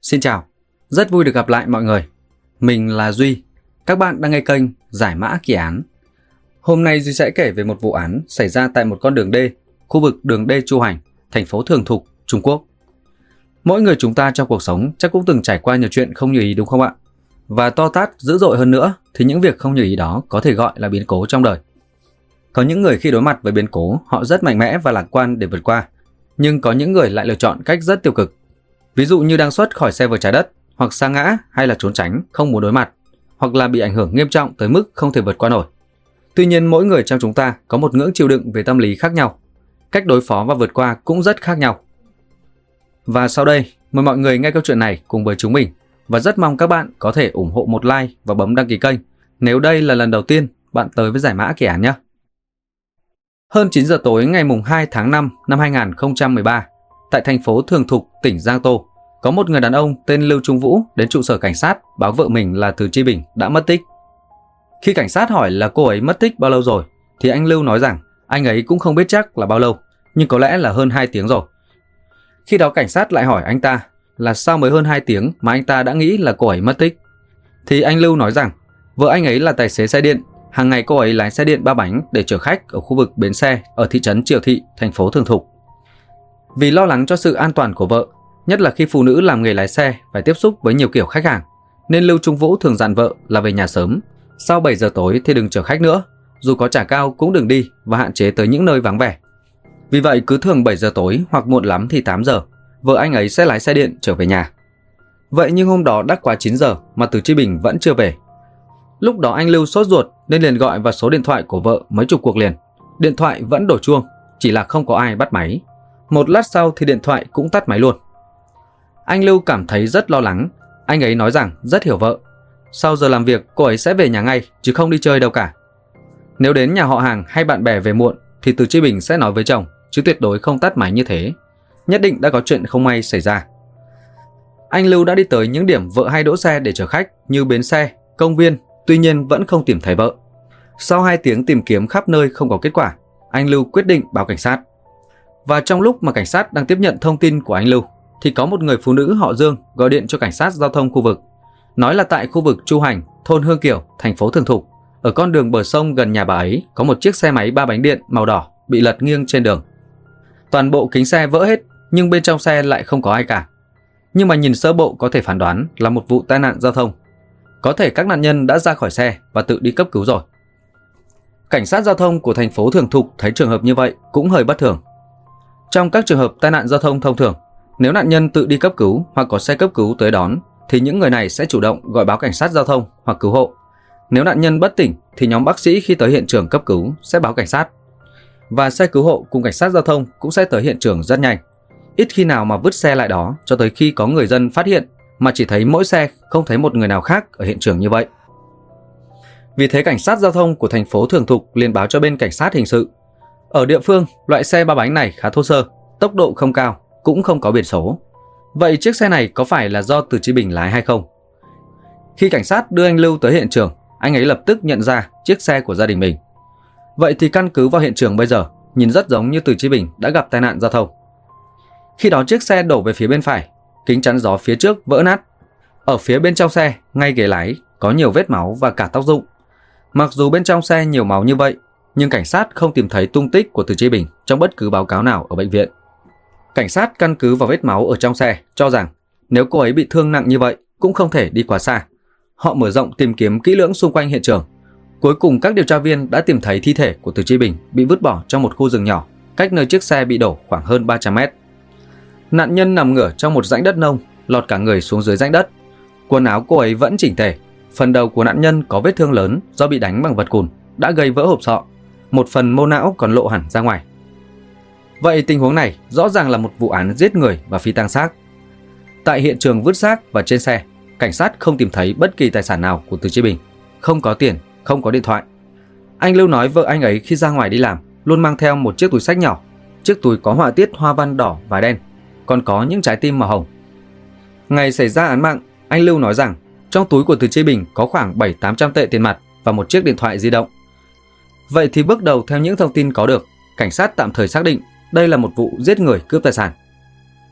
Xin chào, rất vui được gặp lại mọi người. Mình là Duy, các bạn đang nghe kênh Giải mã kỳ án. Hôm nay Duy sẽ kể về một vụ án xảy ra tại một con đường D, khu vực đường D Chu Hành, thành phố Thường Thục, Trung Quốc. Mỗi người chúng ta trong cuộc sống chắc cũng từng trải qua nhiều chuyện không như ý đúng không ạ? Và to tát dữ dội hơn nữa thì những việc không như ý đó có thể gọi là biến cố trong đời. Có những người khi đối mặt với biến cố họ rất mạnh mẽ và lạc quan để vượt qua, nhưng có những người lại lựa chọn cách rất tiêu cực. Ví dụ như đang xuất khỏi xe vượt trái đất, hoặc sa ngã hay là trốn tránh, không muốn đối mặt, hoặc là bị ảnh hưởng nghiêm trọng tới mức không thể vượt qua nổi. Tuy nhiên mỗi người trong chúng ta có một ngưỡng chịu đựng về tâm lý khác nhau, cách đối phó và vượt qua cũng rất khác nhau. Và sau đây, mời mọi người nghe câu chuyện này cùng với chúng mình, và rất mong các bạn có thể ủng hộ một like và bấm đăng ký kênh nếu đây là lần đầu tiên bạn tới với Giải mã kỳ án nhé. Hơn 9 giờ tối ngày 2 tháng 5 năm 2013, tại thành phố Thường Thục, tỉnh Giang Tô, có một người đàn ông tên Lưu Trung Vũ đến trụ sở cảnh sát báo vợ mình là Từ Chi Bình đã mất tích. Khi cảnh sát hỏi là cô ấy mất tích bao lâu rồi, thì anh Lưu nói rằng anh ấy cũng không biết chắc là bao lâu, nhưng có lẽ là hơn 2 tiếng rồi. Khi đó cảnh sát lại hỏi anh ta là sao mới hơn 2 tiếng mà anh ta đã nghĩ là cô ấy mất tích. Thì anh Lưu nói rằng vợ anh ấy là tài xế xe điện, hàng ngày cô ấy lái xe điện 3 bánh để chở khách ở khu vực bến xe ở thị trấn Triệu Thị, thành phố Thường Thục. Vì lo lắng cho sự an toàn của vợ, nhất là khi phụ nữ làm nghề lái xe phải tiếp xúc với nhiều kiểu khách hàng, nên Lưu Trung Vũ thường dặn vợ là về nhà sớm, sau 7 giờ tối thì đừng chở khách nữa, dù có trả cao cũng đừng đi và hạn chế tới những nơi vắng vẻ. Vì vậy cứ thường 7 giờ tối hoặc muộn lắm thì 8 giờ, vợ anh ấy sẽ lái xe điện trở về nhà. Vậy nhưng hôm đó đã quá 9 giờ mà Từ Chi Bình vẫn chưa về. Lúc đó anh Lưu sốt ruột nên liền gọi vào số điện thoại của vợ mấy chục cuộc liền. Điện thoại vẫn đổ chuông, chỉ là không có ai bắt máy. Một lát sau thì điện thoại cũng tắt máy luôn. Anh Lưu cảm thấy rất lo lắng. Anh ấy nói rằng rất hiểu vợ. Sau giờ làm việc cô ấy sẽ về nhà ngay chứ không đi chơi đâu cả. Nếu đến nhà họ hàng hay bạn bè về muộn thì Từ Chi Bình sẽ nói với chồng, chứ tuyệt đối không tắt máy như thế. Nhất định đã có chuyện không may xảy ra. Anh Lưu đã đi tới những điểm vợ hay đỗ xe để chở khách như bến xe, công viên, tuy nhiên vẫn không tìm thấy vợ. Sau 2 tiếng tìm kiếm khắp nơi không có kết quả, anh Lưu quyết định báo cảnh sát. Và trong lúc mà cảnh sát đang tiếp nhận thông tin của anh Lưu thì có một người phụ nữ họ Dương gọi điện cho cảnh sát giao thông khu vực, nói là tại khu vực Chu Hành, thôn Hương Kiểu, thành phố Thường Thục, ở con đường bờ sông gần nhà bà ấy có một chiếc xe máy 3 bánh điện màu đỏ bị lật nghiêng trên đường. Toàn bộ kính xe vỡ hết, nhưng bên trong xe lại không có ai cả. Nhưng mà nhìn sơ bộ có thể phán đoán là một vụ tai nạn giao thông. Có thể các nạn nhân đã ra khỏi xe và tự đi cấp cứu rồi. Cảnh sát giao thông của thành phố Thường Thục thấy trường hợp như vậy cũng hơi bất thường. Trong các trường hợp tai nạn giao thông thông thường, nếu nạn nhân tự đi cấp cứu hoặc có xe cấp cứu tới đón thì những người này sẽ chủ động gọi báo cảnh sát giao thông hoặc cứu hộ. Nếu nạn nhân bất tỉnh thì nhóm bác sĩ khi tới hiện trường cấp cứu sẽ báo cảnh sát. Và xe cứu hộ cùng cảnh sát giao thông cũng sẽ tới hiện trường rất nhanh. Ít khi nào mà vứt xe lại đó cho tới khi có người dân phát hiện, mà chỉ thấy mỗi xe, không thấy một người nào khác ở hiện trường như vậy. Vì thế cảnh sát giao thông của thành phố Thường Thục liền báo cho bên cảnh sát hình sự. Ở địa phương, loại xe 3 bánh này khá thô sơ, tốc độ không cao, cũng không có biển số. Vậy chiếc xe này có phải là do Từ Chi Bình lái hay không? Khi cảnh sát đưa anh Lưu tới hiện trường, anh ấy lập tức nhận ra chiếc xe của gia đình mình. Vậy thì căn cứ vào hiện trường bây giờ, nhìn rất giống như Từ Chi Bình đã gặp tai nạn giao thông. Khi đó chiếc xe đổ về phía bên phải, kính chắn gió phía trước vỡ nát. Ở phía bên trong xe, ngay ghế lái, có nhiều vết máu và cả tóc rụng. Mặc dù bên trong xe nhiều máu như vậy, nhưng cảnh sát không tìm thấy tung tích của Từ Chi Bình trong bất cứ báo cáo nào ở bệnh viện. Cảnh sát căn cứ vào vết máu ở trong xe cho rằng nếu cô ấy bị thương nặng như vậy cũng không thể đi quá xa. Họ mở rộng tìm kiếm kỹ lưỡng xung quanh hiện trường. Cuối cùng các điều tra viên đã tìm thấy thi thể của Từ Chi Bình bị vứt bỏ trong một khu rừng nhỏ, cách nơi chiếc xe bị đổ khoảng hơn 300 mét. Nạn nhân nằm ngửa trong một rãnh đất nông, lọt cả người xuống dưới rãnh đất. Quần áo cô ấy vẫn chỉnh tề. Phần đầu của nạn nhân có vết thương lớn do bị đánh bằng vật cùn, đã gây vỡ hộp sọ. Một phần mô não còn lộ hẳn ra ngoài. Vậy tình huống này rõ ràng là một vụ án giết người và phi tang xác. Tại hiện trường vứt xác và trên xe, cảnh sát không tìm thấy bất kỳ tài sản nào của Từ Chi Bình. Không có tiền, không có điện thoại. Anh Lưu nói vợ anh ấy khi ra ngoài đi làm luôn mang theo một chiếc túi xách nhỏ. Chiếc túi có họa tiết hoa văn đỏ và đen, còn có những trái tim màu hồng. Ngày xảy ra án mạng, anh Lưu nói rằng trong túi của Từ Chi Bình có khoảng 700-800 tệ tiền mặt và một chiếc điện thoại di động. Vậy thì bước đầu theo những thông tin có được, cảnh sát tạm thời xác định đây là một vụ giết người cướp tài sản.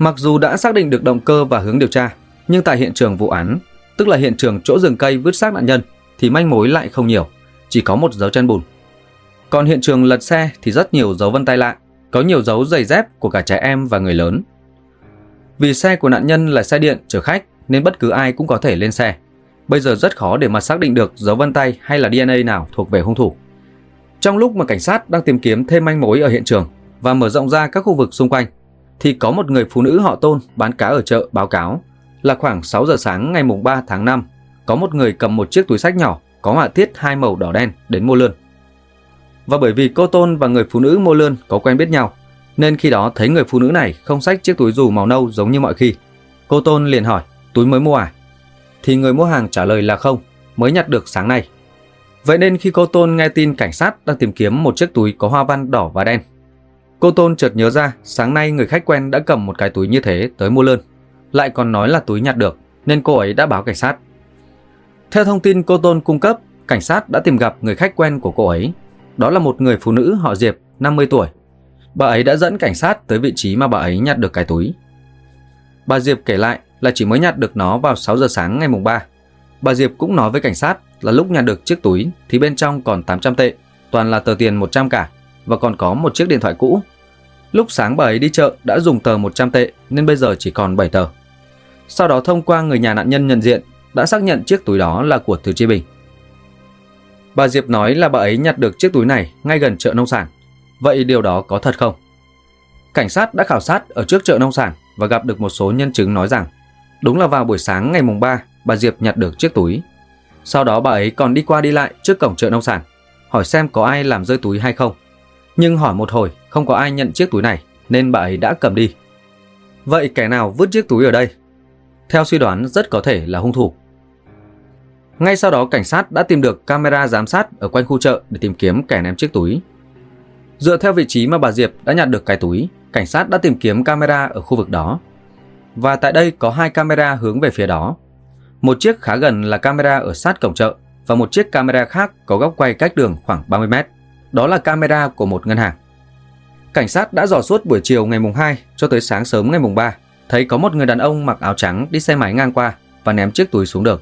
Mặc dù đã xác định được động cơ và hướng điều tra, nhưng tại hiện trường vụ án, tức là hiện trường chỗ rừng cây vứt xác nạn nhân, thì manh mối lại không nhiều, chỉ có một dấu chân bùn. Còn hiện trường lật xe thì rất nhiều dấu vân tay lạ, có nhiều dấu giày dép của cả trẻ em và người lớn. Vì xe của nạn nhân là xe điện chở khách nên bất cứ ai cũng có thể lên xe. Bây giờ rất khó để mà xác định được dấu vân tay hay là DNA nào thuộc về hung thủ. Trong lúc mà cảnh sát đang tìm kiếm thêm manh mối ở hiện trường và mở rộng ra các khu vực xung quanh, thì có một người phụ nữ họ Tôn bán cá ở chợ báo cáo là khoảng 6 giờ sáng ngày 3 tháng 5, có một người cầm một chiếc túi xách nhỏ có họa tiết hai màu đỏ đen đến mua lươn. Và bởi vì cô Tôn và người phụ nữ mua lươn có quen biết nhau, nên khi đó thấy người phụ nữ này không xách chiếc túi dù màu nâu giống như mọi khi, cô Tôn liền hỏi: "Túi mới mua à?" Thì người mua hàng trả lời là không, mới nhặt được sáng nay. Vậy nên khi cô Tôn nghe tin cảnh sát đang tìm kiếm một chiếc túi có hoa văn đỏ và đen, cô Tôn chợt nhớ ra sáng nay người khách quen đã cầm một cái túi như thế tới mua lươn, lại còn nói là túi nhặt được, nên cô ấy đã báo cảnh sát. Theo thông tin cô Tôn cung cấp, cảnh sát đã tìm gặp người khách quen của cô ấy. Đó là một người phụ nữ họ Diệp, 50 tuổi. Bà ấy đã dẫn cảnh sát tới vị trí mà bà ấy nhặt được cái túi. Bà Diệp kể lại là chỉ mới nhặt được nó vào 6 giờ sáng ngày 3. Bà Diệp cũng nói với cảnh sát là lúc nhặt được chiếc túi thì bên trong còn 800 tệ, toàn là tờ tiền 100 cả, và còn có một chiếc điện thoại cũ. Lúc sáng bà ấy đi chợ đã dùng tờ 100 tệ nên bây giờ chỉ còn 7 tờ. Sau đó thông qua người nhà nạn nhân nhận diện đã xác nhận chiếc túi đó là của Từ Chi Bình. Bà Diệp nói là bà ấy nhặt được chiếc túi này ngay gần chợ nông sản. Vậy điều đó có thật không? Cảnh sát đã khảo sát ở trước chợ nông sản và gặp được một số nhân chứng nói rằng đúng là vào buổi sáng ngày 3, bà Diệp nhặt được chiếc túi. Sau đó bà ấy còn đi qua đi lại trước cổng chợ nông sản, hỏi xem có ai làm rơi túi hay không. Nhưng hỏi một hồi không có ai nhận chiếc túi này nên bà ấy đã cầm đi. Vậy kẻ nào vứt chiếc túi ở đây? Theo suy đoán rất có thể là hung thủ. Ngay sau đó cảnh sát đã tìm được camera giám sát ở quanh khu chợ để tìm kiếm kẻ ném chiếc túi. Dựa theo vị trí mà bà Diệp đã nhặt được cái túi, cảnh sát đã tìm kiếm camera ở khu vực đó. Và tại đây có 2 camera hướng về phía đó. Một chiếc khá gần là camera ở sát cổng chợ và một chiếc camera khác có góc quay cách đường khoảng 30 mét. Đó là camera của một ngân hàng. Cảnh sát đã dò suốt buổi chiều ngày 2 cho tới sáng sớm ngày 3, thấy có một người đàn ông mặc áo trắng đi xe máy ngang qua và ném chiếc túi xuống đường.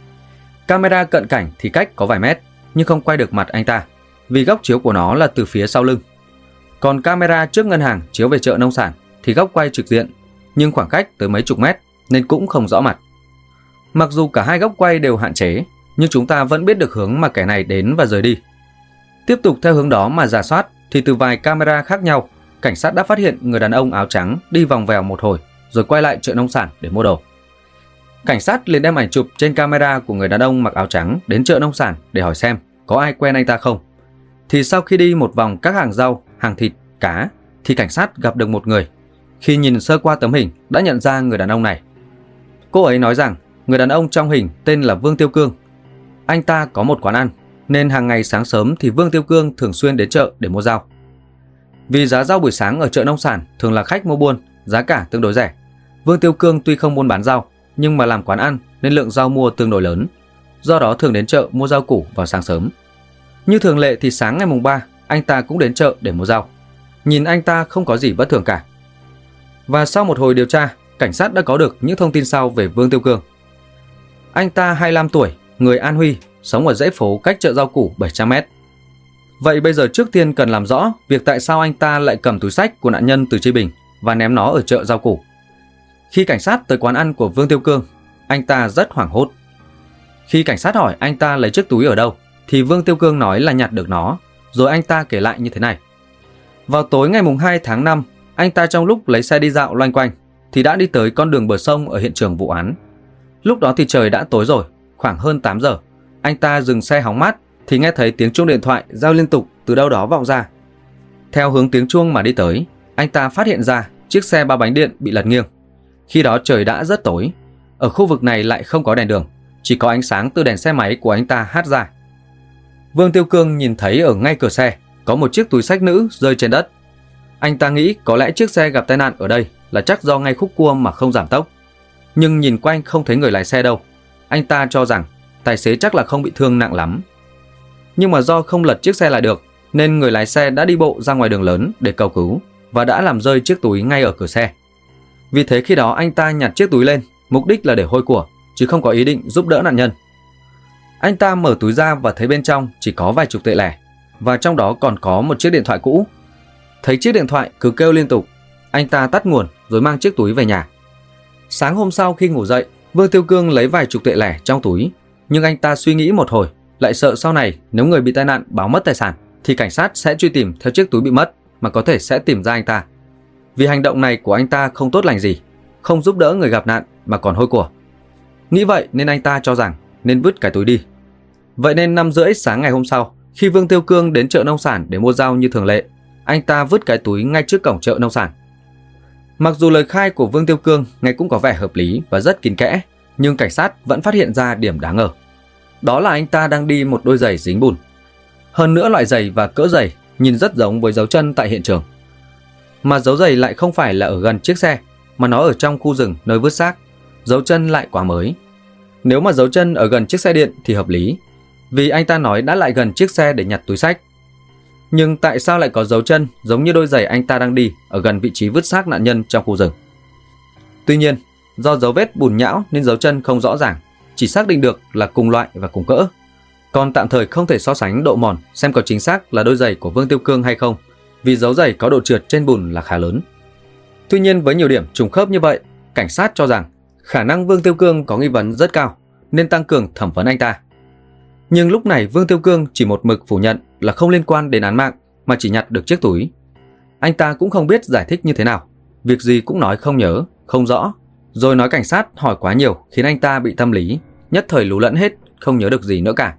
Camera cận cảnh thì cách có vài mét nhưng không quay được mặt anh ta vì góc chiếu của nó là từ phía sau lưng. Còn camera trước ngân hàng chiếu về chợ nông sản thì góc quay trực diện nhưng khoảng cách tới mấy chục mét nên cũng không rõ mặt. Mặc dù cả hai góc quay đều hạn chế nhưng chúng ta vẫn biết được hướng mà kẻ này đến và rời đi. Tiếp tục theo hướng đó mà rà soát thì từ vài camera khác nhau, cảnh sát đã phát hiện người đàn ông áo trắng đi vòng vèo một hồi rồi quay lại chợ nông sản để mua đồ. Cảnh sát liền đem ảnh chụp trên camera của người đàn ông mặc áo trắng đến chợ nông sản để hỏi xem có ai quen anh ta không. Thì sau khi đi một vòng các hàng rau, hàng thịt, cá thì cảnh sát gặp được một người. Khi nhìn sơ qua tấm hình đã nhận ra người đàn ông này. Cô ấy nói rằng người đàn ông trong hình tên là Vương Tiêu Cương. Anh ta có một quán ăn nên hàng ngày sáng sớm thì Vương Tiêu Cương thường xuyên đến chợ để mua rau. Vì giá rau buổi sáng ở chợ nông sản thường là khách mua buôn, giá cả tương đối rẻ. Vương Tiêu Cương tuy không buôn bán rau nhưng mà làm quán ăn nên lượng rau mua tương đối lớn. Do đó thường đến chợ mua rau củ vào sáng sớm. Như thường lệ thì sáng ngày 3 anh ta cũng đến chợ để mua rau. Nhìn anh ta không có gì bất thường cả. Và sau một hồi điều tra, cảnh sát đã có được những thông tin sau về Vương Tiêu Cương. Anh ta 25 tuổi, người An Huy, sống ở dãy phố cách chợ rau củ 700 mét. Vậy bây giờ trước tiên cần làm rõ việc tại sao anh ta lại cầm túi xách của nạn nhân Từ Chi Bình và ném nó ở chợ rau củ. Khi cảnh sát tới quán ăn của Vương Tiêu Cương, anh ta rất hoảng hốt. Khi cảnh sát hỏi anh ta lấy chiếc túi ở đâu, thì Vương Tiêu Cương nói là nhặt được nó, rồi anh ta kể lại như thế này. Vào tối ngày 2 tháng 5, anh ta trong lúc lấy xe đi dạo loanh quanh, thì đã đi tới con đường bờ sông ở hiện trường vụ án. Lúc đó thì trời đã tối rồi, khoảng hơn 8 giờ. Anh ta dừng xe hóng mát, thì nghe thấy tiếng chuông điện thoại reo liên tục từ đâu đó vọng ra. Theo hướng tiếng chuông mà đi tới, anh ta phát hiện ra chiếc xe 3 bánh điện bị lật nghiêng. Khi đó trời đã rất tối, ở khu vực này lại không có đèn đường, chỉ có ánh sáng từ đèn xe máy của anh ta hắt ra. Vương Tiêu Cương nhìn thấy ở ngay cửa xe có một chiếc túi xách nữ rơi trên đất. Anh ta nghĩ có lẽ chiếc xe gặp tai nạn ở đây là chắc do ngay khúc cua mà không giảm tốc. Nhưng nhìn quanh không thấy người lái xe đâu. Anh ta cho rằng tài xế chắc là không bị thương nặng lắm. Nhưng mà do không lật chiếc xe lại được nên người lái xe đã đi bộ ra ngoài đường lớn để cầu cứu và đã làm rơi chiếc túi ngay ở cửa xe. Vì thế khi đó anh ta nhặt chiếc túi lên, mục đích là để hôi của, chứ không có ý định giúp đỡ nạn nhân. Anh ta mở túi ra và thấy bên trong chỉ có vài chục tệ lẻ, và trong đó còn có một chiếc điện thoại cũ. Thấy chiếc điện thoại cứ kêu liên tục, anh ta tắt nguồn rồi mang chiếc túi về nhà. Sáng hôm sau khi ngủ dậy, Vương Tiêu Cương lấy vài chục tệ lẻ trong túi, nhưng anh ta suy nghĩ một hồi, lại sợ sau này nếu người bị tai nạn báo mất tài sản thì cảnh sát sẽ truy tìm theo chiếc túi bị mất mà có thể sẽ tìm ra anh ta. Vì hành động này của anh ta không tốt lành gì, không giúp đỡ người gặp nạn mà còn hôi của. Nghĩ vậy nên anh ta cho rằng nên vứt cái túi đi. Vậy nên 5:30 sáng ngày hôm sau, khi Vương Tiêu Cương đến chợ nông sản để mua rau như thường lệ, anh ta vứt cái túi ngay trước cổng chợ nông sản. Mặc dù lời khai của Vương Tiêu Cương nghe cũng có vẻ hợp lý và rất kín kẽ, nhưng cảnh sát vẫn phát hiện ra điểm đáng ngờ. Đó là anh ta đang đi một đôi giày dính bùn. Hơn nữa loại giày và cỡ giày nhìn rất giống với dấu chân tại hiện trường. Mà dấu giày lại không phải là ở gần chiếc xe, mà nó ở trong khu rừng nơi vứt xác. Dấu chân lại quá mới. Nếu mà dấu chân ở gần chiếc xe điện thì hợp lý, vì anh ta nói đã lại gần chiếc xe để nhặt túi xách. Nhưng tại sao lại có dấu chân giống như đôi giày anh ta đang đi ở gần vị trí vứt xác nạn nhân trong khu rừng? Tuy nhiên, do dấu vết bùn nhão nên dấu chân không rõ ràng, chỉ xác định được là cùng loại và cùng cỡ. Còn tạm thời không thể so sánh độ mòn xem có chính xác là đôi giày của Vương Tiêu Cương hay không, vì dấu giày có độ trượt trên bùn là khá lớn. Tuy nhiên với nhiều điểm trùng khớp như vậy, cảnh sát cho rằng khả năng Vương Tiêu Cương có nghi vấn rất cao nên tăng cường thẩm vấn anh ta. Nhưng lúc này Vương Tiêu Cương chỉ một mực phủ nhận là không liên quan đến án mạng mà chỉ nhặt được chiếc túi. Anh ta cũng không biết giải thích như thế nào, việc gì cũng nói không nhớ, không rõ, rồi nói cảnh sát hỏi quá nhiều khiến anh ta bị tâm lý, nhất thời lú lẫn hết, không nhớ được gì nữa cả.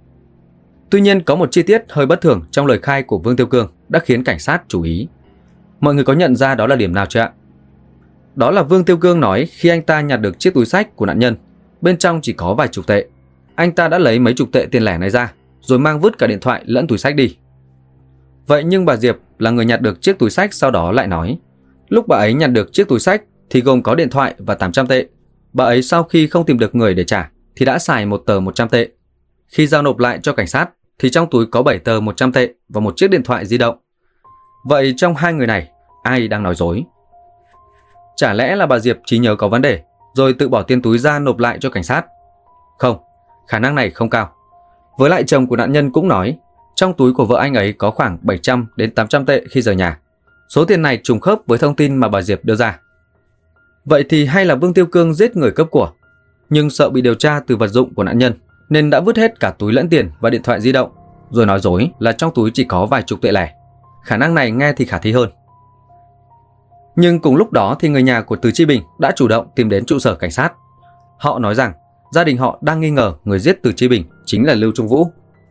Tuy nhiên có một chi tiết hơi bất thường trong lời khai của Vương Tiêu Cương đã khiến cảnh sát chú ý. Mọi người có nhận ra đó là điểm nào chưa ạ? Đó là Vương Tiêu Cương nói khi anh ta nhặt được chiếc túi xách của nạn nhân, bên trong chỉ có vài chục tệ. Anh ta đã lấy mấy chục tệ tiền lẻ này ra, rồi mang vứt cả điện thoại lẫn túi xách đi. Vậy nhưng bà Diệp là người nhặt được chiếc túi xách sau đó lại nói, lúc bà ấy nhặt được chiếc túi xách thì gồm có điện thoại và 800 tệ. Bà ấy sau khi không tìm được người để trả thì đã xài một tờ 100 tệ. Khi giao nộp lại cho cảnh sát thì trong túi có 7 tờ 100 tệ và một chiếc điện thoại di động. Vậy trong hai người này, ai đang nói dối? Chả lẽ là bà Diệp trí nhớ có vấn đề, rồi tự bỏ tiền túi ra nộp lại cho cảnh sát? Không, khả năng này không cao. Với lại chồng của nạn nhân cũng nói, trong túi của vợ anh ấy có khoảng 700 đến 800 tệ khi rời nhà. Số tiền này trùng khớp với thông tin mà bà Diệp đưa ra. Vậy thì hay là Vương Tiêu Cương giết người cướp của, nhưng sợ bị điều tra từ vật dụng của nạn nhân nên đã vứt hết cả túi lẫn tiền và điện thoại di động, rồi nói dối là trong túi chỉ có vài chục tệ lẻ. Khả năng này nghe thì khả thi hơn. Nhưng cùng lúc đó thì người nhà của Từ Chi Bình đã chủ động tìm đến trụ sở cảnh sát. Họ nói rằng gia đình họ đang nghi ngờ người giết Từ Chi Bình chính là Lưu Trung Vũ.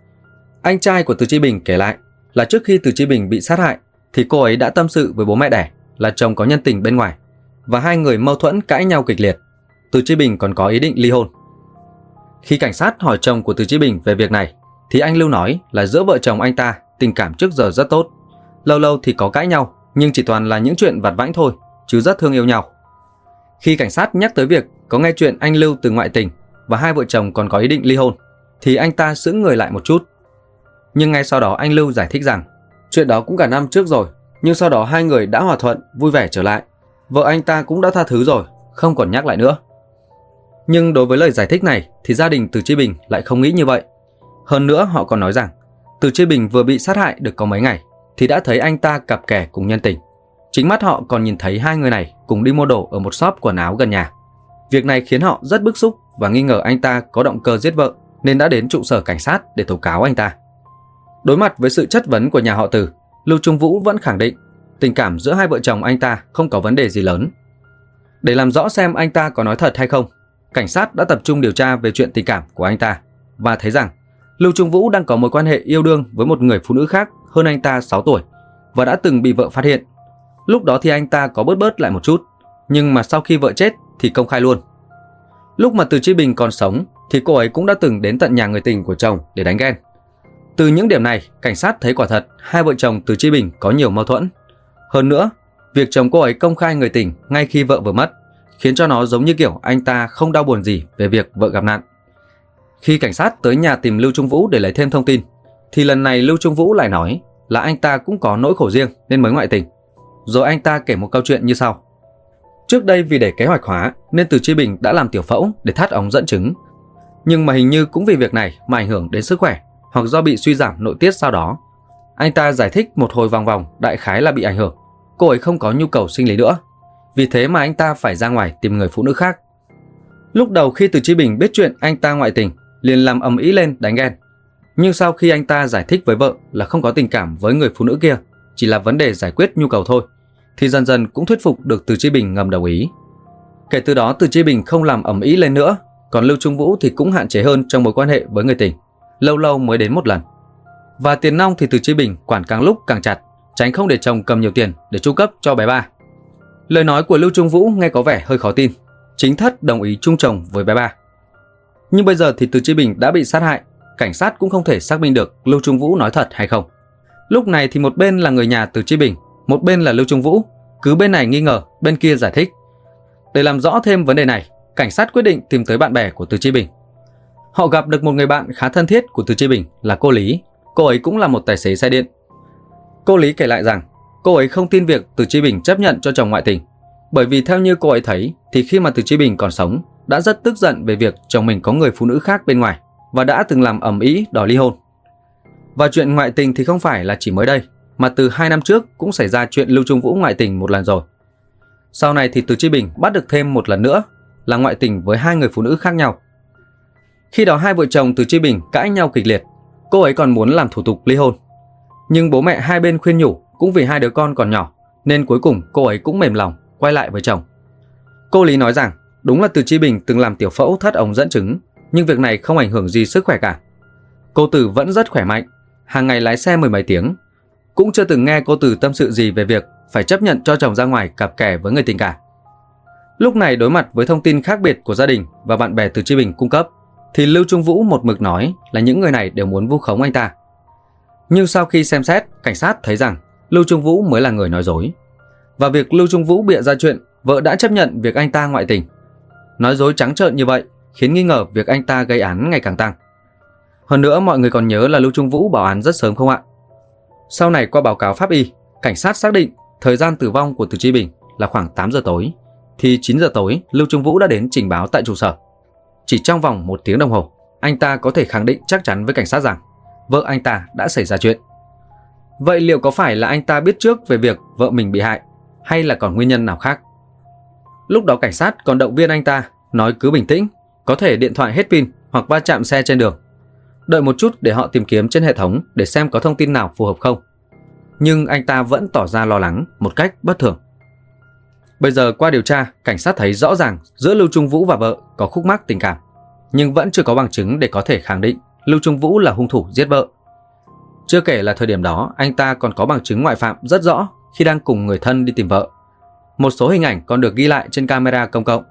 Anh trai của Từ Chi Bình kể lại là trước khi Từ Chi Bình bị sát hại thì cô ấy đã tâm sự với bố mẹ đẻ là chồng có nhân tình bên ngoài, và hai người mâu thuẫn cãi nhau kịch liệt. Từ Chi Bình còn có ý định ly hôn. Khi cảnh sát hỏi chồng của Từ Chi Bình về việc này thì anh Lưu nói là giữa vợ chồng anh ta tình cảm trước giờ rất tốt, lâu lâu thì có cãi nhau nhưng chỉ toàn là những chuyện vặt vãnh thôi, chứ rất thương yêu nhau. Khi cảnh sát nhắc tới việc có nghe chuyện anh Lưu từ ngoại tình và hai vợ chồng còn có ý định ly hôn thì anh ta sững người lại một chút. Nhưng ngay sau đó anh Lưu giải thích rằng chuyện đó cũng cả năm trước rồi, nhưng sau đó hai người đã hòa thuận, vui vẻ trở lại. Vợ anh ta cũng đã tha thứ rồi, không còn nhắc lại nữa. Nhưng đối với lời giải thích này thì gia đình Từ Chi Bình lại không nghĩ như vậy. Hơn nữa họ còn nói rằng Từ Chi Bình vừa bị sát hại được có mấy ngày thì đã thấy anh ta cặp kè cùng nhân tình. Chính mắt họ còn nhìn thấy hai người này cùng đi mua đồ ở một shop quần áo gần nhà. Việc này khiến họ rất bức xúc và nghi ngờ anh ta có động cơ giết vợ nên đã đến trụ sở cảnh sát để tố cáo anh ta. Đối mặt với sự chất vấn của nhà họ Từ, Lưu Trung Vũ vẫn khẳng định tình cảm giữa hai vợ chồng anh ta không có vấn đề gì lớn. Để làm rõ xem anh ta có nói thật hay không, cảnh sát đã tập trung điều tra về chuyện tình cảm của anh ta và thấy rằng Lưu Trung Vũ đang có mối quan hệ yêu đương với một người phụ nữ khác hơn anh ta 6 tuổi và đã từng bị vợ phát hiện. Lúc đó thì anh ta có bớt lại một chút, nhưng mà sau khi vợ chết thì công khai luôn. Lúc mà Từ Chi Bình còn sống thì cô ấy cũng đã từng đến tận nhà người tình của chồng để đánh ghen. Từ những điểm này, cảnh sát thấy quả thật hai vợ chồng Từ Chi Bình có nhiều mâu thuẫn. Hơn nữa, việc chồng cô ấy công khai người tình ngay khi vợ vừa mất khiến cho nó giống như kiểu anh ta không đau buồn gì về việc vợ gặp nạn. Khi cảnh sát tới nhà tìm Lưu Trung Vũ để lấy thêm thông tin thì lần này Lưu Trung Vũ lại nói là anh ta cũng có nỗi khổ riêng nên mới ngoại tình. Rồi anh ta kể một câu chuyện như sau. Trước đây vì để kế hoạch hóa nên Từ Chi Bình đã làm tiểu phẫu để thắt ống dẫn trứng. Nhưng mà hình như cũng vì việc này mà ảnh hưởng đến sức khỏe, hoặc do bị suy giảm nội tiết sau đó. Anh ta giải thích một hồi vòng vòng, đại khái là bị ảnh hưởng. Cô ấy không có nhu cầu sinh lý nữa. Vì thế mà anh ta phải ra ngoài tìm người phụ nữ khác. Lúc đầu khi Từ Chi Bình biết chuyện anh ta ngoại tình, liền làm ầm ĩ lên đánh ghen. Nhưng sau khi anh ta giải thích với vợ là không có tình cảm với người phụ nữ kia, chỉ là vấn đề giải quyết nhu cầu thôi, thì dần dần cũng thuyết phục được Từ Chi Bình ngầm đồng ý. Kể từ đó Từ Chi Bình không làm ầm ĩ lên nữa, còn Lưu Trung Vũ thì cũng hạn chế hơn trong mối quan hệ với người tình, lâu lâu mới đến một lần. Và tiền nong thì Từ Chi Bình quản càng lúc càng chặt, tránh không để chồng cầm nhiều tiền để chu cấp cho bé ba. Lời nói của Lưu Trung Vũ nghe có vẻ hơi khó tin, chính thất đồng ý chung chồng với bé ba. Nhưng bây giờ thì Từ Chi Bình đã bị sát hại, cảnh sát cũng không thể xác minh được Lưu Trung Vũ nói thật hay không. Lúc này thì một bên là người nhà Từ Chi Bình, một bên là Lưu Trung Vũ, cứ bên này nghi ngờ, bên kia giải thích. Để làm rõ thêm vấn đề này, cảnh sát quyết định tìm tới bạn bè của Từ Chi Bình. Họ gặp được một người bạn khá thân thiết của Từ Chi Bình là cô Lý, cô ấy cũng là một tài xế xe điện. Cô Lý kể lại rằng cô ấy không tin việc Từ Chi Bình chấp nhận cho chồng ngoại tình, bởi vì theo như cô ấy thấy thì khi mà Từ Chi Bình còn sống đã rất tức giận về việc chồng mình có người phụ nữ khác bên ngoài và đã từng làm ầm ĩ đòi ly hôn. Và chuyện ngoại tình thì không phải là chỉ mới đây, mà từ 2 năm trước cũng xảy ra chuyện Lưu Trung Vũ ngoại tình một lần rồi. Sau này thì Từ Chi Bình bắt được thêm một lần nữa là ngoại tình với 2 người phụ nữ khác nhau. Khi đó hai vợ chồng Từ Chi Bình cãi nhau kịch liệt, cô ấy còn muốn làm thủ tục ly hôn. Nhưng bố mẹ hai bên khuyên nhủ cũng vì 2 đứa con còn nhỏ, nên cuối cùng cô ấy cũng mềm lòng quay lại với chồng. Cô Lý nói rằng đúng là Từ Chi Bình từng làm tiểu phẫu thắt ống dẫn trứng, nhưng việc này không ảnh hưởng gì sức khỏe cả. Cô Từ vẫn rất khỏe mạnh, hàng ngày lái xe 10 mấy tiếng. Cũng chưa từng nghe cô Từ tâm sự gì về việc phải chấp nhận cho chồng ra ngoài cặp kè với người tình cả. Lúc này đối mặt với thông tin khác biệt của gia đình và bạn bè Từ Chi Bình cung cấp, thì Lưu Trung Vũ một mực nói là những người này đều muốn vu khống anh ta. Nhưng sau khi xem xét, cảnh sát thấy rằng Lưu Trung Vũ mới là người nói dối. Và việc Lưu Trung Vũ bịa ra chuyện vợ đã chấp nhận việc anh ta ngoại tình, nói dối trắng trợn như vậy khiến nghi ngờ việc anh ta gây án ngày càng tăng. Hơn nữa mọi người còn nhớ là Lưu Trung Vũ báo án rất sớm không ạ? Sau này qua báo cáo pháp y, cảnh sát xác định thời gian tử vong của Từ Chi Bình là khoảng 8 giờ tối, thì 9 giờ tối Lưu Trung Vũ đã đến trình báo tại trụ sở. Chỉ trong vòng 1 tiếng đồng hồ, anh ta có thể khẳng định chắc chắn với cảnh sát rằng vợ anh ta đã xảy ra chuyện. Vậy liệu có phải là anh ta biết trước về việc vợ mình bị hại, hay là còn nguyên nhân nào khác? Lúc đó cảnh sát còn động viên anh ta, nói cứ bình tĩnh, có thể điện thoại hết pin hoặc va chạm xe trên đường. Đợi một chút để họ tìm kiếm trên hệ thống để xem có thông tin nào phù hợp không. Nhưng anh ta vẫn tỏ ra lo lắng một cách bất thường. Bây giờ qua điều tra, cảnh sát thấy rõ ràng giữa Lưu Trung Vũ và vợ có khúc mắc tình cảm, nhưng vẫn chưa có bằng chứng để có thể khẳng định Lưu Trung Vũ là hung thủ giết vợ. Chưa kể là thời điểm đó anh ta còn có bằng chứng ngoại phạm rất rõ khi đang cùng người thân đi tìm vợ. Một số hình ảnh còn được ghi lại trên camera công cộng.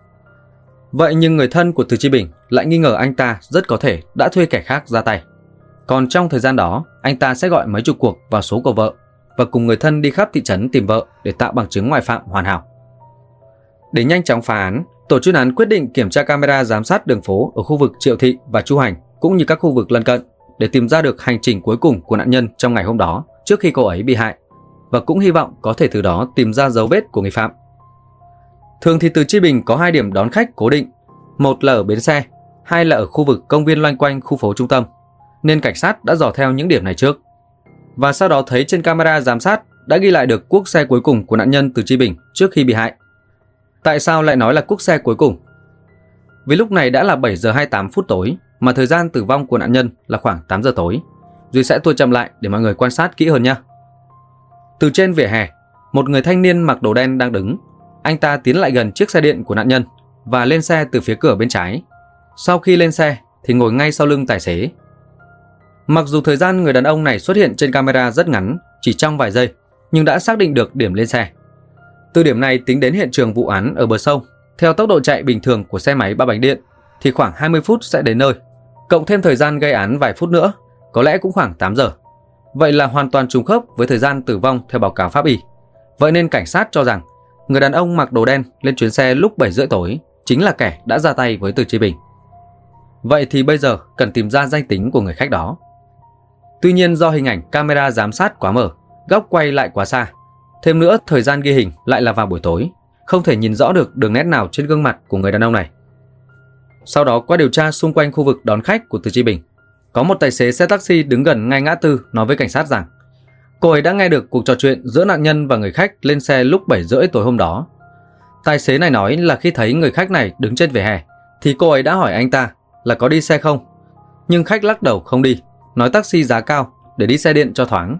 Vậy nhưng người thân của Từ Chi Bình lại nghi ngờ anh ta rất có thể đã thuê kẻ khác ra tay. Còn trong thời gian đó, anh ta sẽ gọi mấy chục cuộc vào số của vợ và cùng người thân đi khắp thị trấn tìm vợ để tạo bằng chứng ngoại phạm hoàn hảo. Để nhanh chóng phá án, tổ chuyên án quyết định kiểm tra camera giám sát đường phố ở khu vực Triệu Thị và Chu Hành cũng như các khu vực lân cận để tìm ra được hành trình cuối cùng của nạn nhân trong ngày hôm đó trước khi cô ấy bị hại, và cũng hy vọng có thể từ đó tìm ra dấu vết của nghi phạm. Thường thì Từ Chi Bình có 2 điểm đón khách cố định, một là ở bến xe, 2 là ở khu vực công viên loanh quanh khu phố trung tâm, nên cảnh sát đã dò theo những điểm này trước. Và sau đó thấy trên camera giám sát đã ghi lại được cuốc xe cuối cùng của nạn nhân Từ Chi Bình trước khi bị hại. Tại sao lại nói là cuốc xe cuối cùng? Vì lúc này đã là 7 giờ 28 phút tối, mà thời gian tử vong của nạn nhân là khoảng 8 giờ tối. Duy sẽ tua chậm lại để mọi người quan sát kỹ hơn nhé. Từ trên vỉa hè, một người thanh niên mặc đồ đen đang đứng. Anh ta tiến lại gần chiếc xe điện của nạn nhân và lên xe từ phía cửa bên trái. Sau khi lên xe thì ngồi ngay sau lưng tài xế. Mặc dù thời gian người đàn ông này xuất hiện trên camera rất ngắn, chỉ trong vài giây, nhưng đã xác định được điểm lên xe. Từ điểm này tính đến hiện trường vụ án ở bờ sông, theo tốc độ chạy bình thường của xe máy 3 bánh điện thì khoảng 20 phút sẽ đến nơi. Cộng thêm thời gian gây án vài phút nữa, có lẽ cũng khoảng 8 giờ. Vậy là hoàn toàn trùng khớp với thời gian tử vong theo báo cáo pháp y. Vậy nên cảnh sát cho rằng người đàn ông mặc đồ đen lên chuyến xe lúc 7 rưỡi tối chính là kẻ đã ra tay với Từ Chi Bình. Vậy thì bây giờ cần tìm ra danh tính của người khách đó. Tuy nhiên do hình ảnh camera giám sát quá mờ, góc quay lại quá xa, thêm nữa thời gian ghi hình lại là vào buổi tối, không thể nhìn rõ được đường nét nào trên gương mặt của người đàn ông này. Sau đó qua điều tra xung quanh khu vực đón khách của Từ Chi Bình, có một tài xế xe taxi đứng gần ngay ngã tư nói với cảnh sát rằng cô ấy đã nghe được cuộc trò chuyện giữa nạn nhân và người khách lên xe lúc 7:30 tối hôm đó. Tài xế này nói là khi thấy người khách này đứng trên vỉa hè thì cô ấy đã hỏi anh ta là có đi xe không, nhưng khách lắc đầu không đi, nói taxi giá cao để đi xe điện cho thoáng.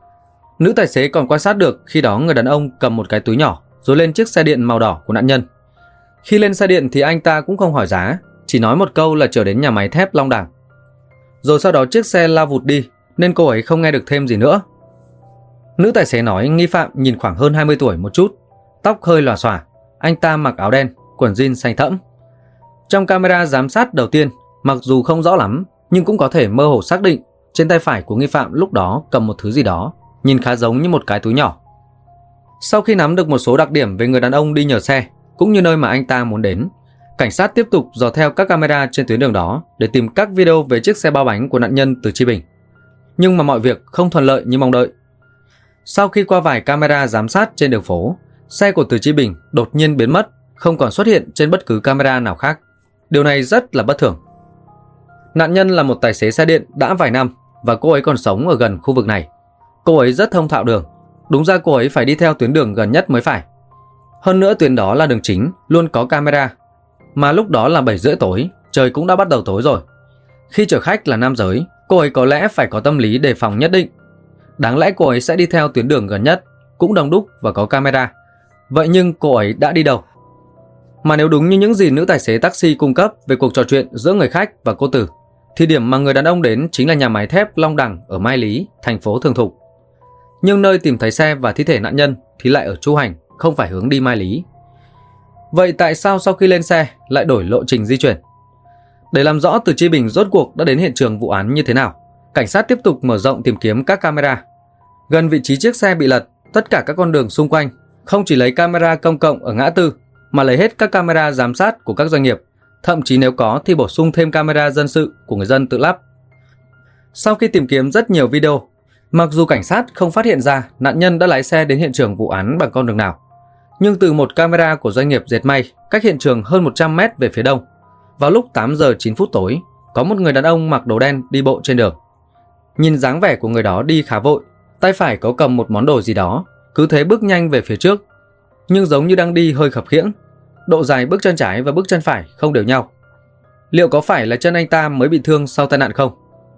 Nữ tài xế còn quan sát được khi đó người đàn ông cầm một cái túi nhỏ rồi lên chiếc xe điện màu đỏ của nạn nhân. Khi lên xe điện thì anh ta cũng không hỏi giá, chỉ nói một câu là chở đến nhà máy thép Long Đằng. Rồi sau đó chiếc xe lao vụt đi nên cô ấy không nghe được thêm gì nữa. Nữ tài xế nói nghi phạm nhìn khoảng hơn 20 tuổi một chút, tóc hơi lòa xòa, anh ta mặc áo đen, quần jean xanh thẫm. Trong camera giám sát đầu tiên, mặc dù không rõ lắm nhưng cũng có thể mơ hồ xác định trên tay phải của nghi phạm lúc đó cầm một thứ gì đó, nhìn khá giống như một cái túi nhỏ. Sau khi nắm được một số đặc điểm về người đàn ông đi nhờ xe cũng như nơi mà anh ta muốn đến, cảnh sát tiếp tục dò theo các camera trên tuyến đường đó để tìm các video về chiếc xe ba bánh của nạn nhân Từ Chi Bình. Nhưng mà mọi việc không thuận lợi như mong đợi. Sau khi qua vài camera giám sát trên đường phố, xe của Từ Chi Bình đột nhiên biến mất, không còn xuất hiện trên bất cứ camera nào khác. Điều này rất là bất thường. Nạn nhân là một tài xế xe điện đã vài năm và cô ấy còn sống ở gần khu vực này. Cô ấy rất thông thạo đường, đúng ra cô ấy phải đi theo tuyến đường gần nhất mới phải. Hơn nữa tuyến đó là đường chính, luôn có camera. Mà lúc đó là 7:30 tối, trời cũng đã bắt đầu tối rồi. Khi chở khách là nam giới, cô ấy có lẽ phải có tâm lý đề phòng nhất định. Đáng lẽ cô ấy sẽ đi theo tuyến đường gần nhất, cũng đông đúc và có camera. Vậy nhưng cô ấy đã đi đâu? Mà nếu đúng như những gì nữ tài xế taxi cung cấp về cuộc trò chuyện giữa người khách và cô Từ, thì điểm mà người đàn ông đến chính là nhà máy thép Long Đằng ở Mai Lý, thành phố Thường Thục. Nhưng nơi tìm thấy xe và thi thể nạn nhân thì lại ở Chu Hành, không phải hướng đi Mai Lý. Vậy tại sao sau khi lên xe lại đổi lộ trình di chuyển? Để làm rõ Từ Chi Bình rốt cuộc đã đến hiện trường vụ án như thế nào, cảnh sát tiếp tục mở rộng tìm kiếm các camera. Gần vị trí chiếc xe bị lật, tất cả các con đường xung quanh không chỉ lấy camera công cộng ở ngã tư mà lấy hết các camera giám sát của các doanh nghiệp, thậm chí nếu có thì bổ sung thêm camera dân sự của người dân tự lắp. Sau khi tìm kiếm rất nhiều video, mặc dù cảnh sát không phát hiện ra nạn nhân đã lái xe đến hiện trường vụ án bằng con đường nào, nhưng từ một camera của doanh nghiệp dệt may cách hiện trường hơn 100 mét về phía đông, vào lúc 8:09 tối, có một người đàn ông mặc đồ đen đi bộ trên đường. Nhìn dáng vẻ của người đó đi khá vội, tay phải có cầm một món đồ gì đó, cứ thế bước nhanh về phía trước, nhưng giống như đang đi hơi khập khiễng. Độ dài bước chân trái và bước chân phải không đều nhau. Liệu có phải là chân anh ta mới bị thương sau tai nạn không?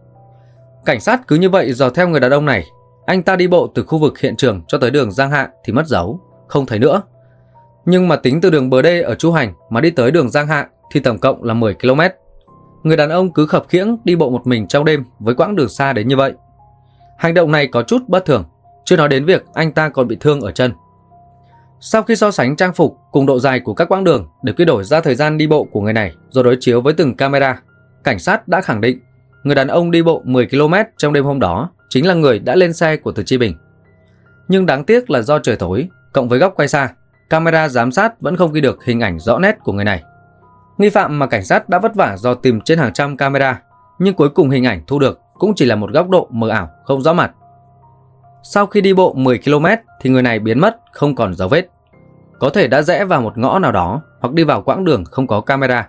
Cảnh sát cứ như vậy dò theo người đàn ông này. Anh ta đi bộ từ khu vực hiện trường cho tới đường Giang Hạ thì mất dấu, không thấy nữa. Nhưng mà tính từ đường bờ đê ở Chu Hành mà đi tới đường Giang Hạ thì tổng cộng là 10 km. Người đàn ông cứ khập khiễng đi bộ một mình trong đêm với quãng đường xa đến như vậy. Hành động này có chút bất thường, chưa nói đến việc anh ta còn bị thương ở chân. Sau khi so sánh trang phục cùng độ dài của các quãng đường để quy đổi ra thời gian đi bộ của người này rồi đối chiếu với từng camera, cảnh sát đã khẳng định người đàn ông đi bộ 10 km trong đêm hôm đó chính là người đã lên xe của Từ Chi Bình. Nhưng đáng tiếc là do trời tối, cộng với góc quay xa, camera giám sát vẫn không ghi được hình ảnh rõ nét của người này. Nghi phạm mà cảnh sát đã vất vả dò tìm trên hàng trăm camera, nhưng cuối cùng hình ảnh thu được cũng chỉ là một góc độ mờ ảo, không rõ mặt. Sau khi đi bộ 10 km thì người này biến mất, không còn dấu vết. Có thể đã rẽ vào một ngõ nào đó hoặc đi vào quãng đường không có camera.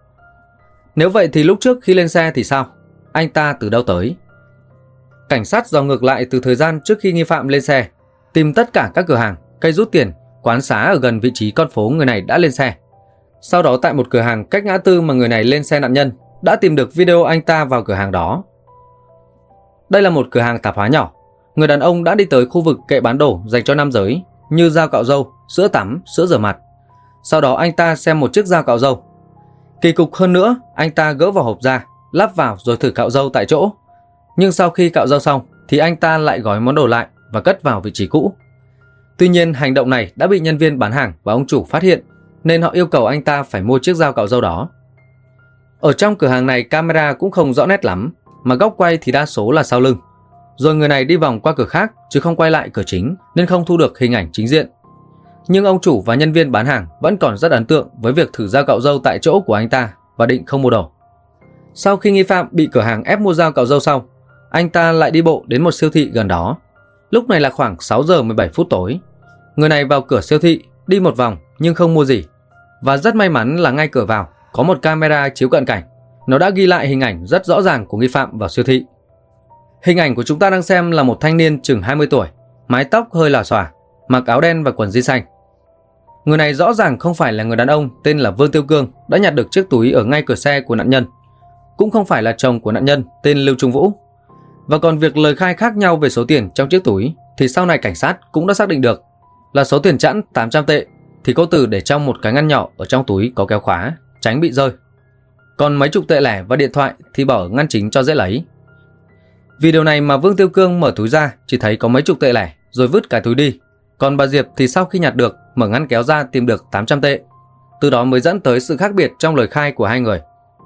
Nếu vậy thì lúc trước khi lên xe thì sao? Anh ta từ đâu tới? Cảnh sát dò ngược lại từ thời gian trước khi nghi phạm lên xe, tìm tất cả các cửa hàng, cây rút tiền, quán xá ở gần vị trí con phố người này đã lên xe. Sau đó tại một cửa hàng cách ngã tư mà người này lên xe nạn nhân, đã tìm được video anh ta vào cửa hàng đó. Đây là một cửa hàng tạp hóa nhỏ. Người đàn ông đã đi tới khu vực kệ bán đồ dành cho nam giới như dao cạo râu, sữa tắm, sữa rửa mặt. Sau đó anh ta xem một chiếc dao cạo râu. Kỳ cục hơn nữa, anh ta gỡ vào hộp ra, lắp vào rồi thử cạo râu tại chỗ. Nhưng sau khi cạo râu xong thì anh ta lại gói món đồ lại và cất vào vị trí cũ. Tuy nhiên hành động này đã bị nhân viên bán hàng và ông chủ phát hiện, nên họ yêu cầu anh ta phải mua chiếc dao cạo râu đó. Ở trong cửa hàng này camera cũng không rõ nét lắm, mà góc quay thì đa số là sau lưng. Rồi người này đi vòng qua cửa khác chứ không quay lại cửa chính nên không thu được hình ảnh chính diện. Nhưng ông chủ và nhân viên bán hàng vẫn còn rất ấn tượng với việc thử dao cạo râu tại chỗ của anh ta và định không mua đồ. Sau khi nghi phạm bị cửa hàng ép mua dao cạo râu xong, anh ta lại đi bộ đến một siêu thị gần đó. Lúc này là khoảng 6:17 tối. Người này vào cửa siêu thị đi một vòng nhưng không mua gì. Và rất may mắn là ngay cửa vào có một camera chiếu cận cảnh. Nó đã ghi lại hình ảnh rất rõ ràng của nghi phạm vào siêu thị. Hình ảnh của chúng ta đang xem là một thanh niên chừng 20 tuổi, mái tóc hơi lòa xòa, mặc áo đen và quần jean xanh. Người này rõ ràng không phải là người đàn ông tên là Vương Tiêu Cương đã nhặt được chiếc túi ở ngay cửa xe của nạn nhân, cũng không phải là chồng của nạn nhân tên Lưu Trung Vũ. Và còn việc lời khai khác nhau về số tiền trong chiếc túi thì sau này cảnh sát cũng đã xác định được là số tiền chẵn 800 tệ thì cô Từ để trong một cái ngăn nhỏ ở trong túi có kéo khóa, tránh bị rơi. Còn mấy chục tệ lẻ và điện thoại thì bỏ ở ngăn chính cho dễ lấy. Vì điều này mà Vương Tiêu Cương mở túi ra chỉ thấy có mấy chục tệ lẻ rồi vứt cái túi đi. Còn bà Diệp thì sau khi nhặt được, mở ngăn kéo ra tìm được 800 tệ. Từ đó mới dẫn tới sự khác biệt trong lời khai của hai người.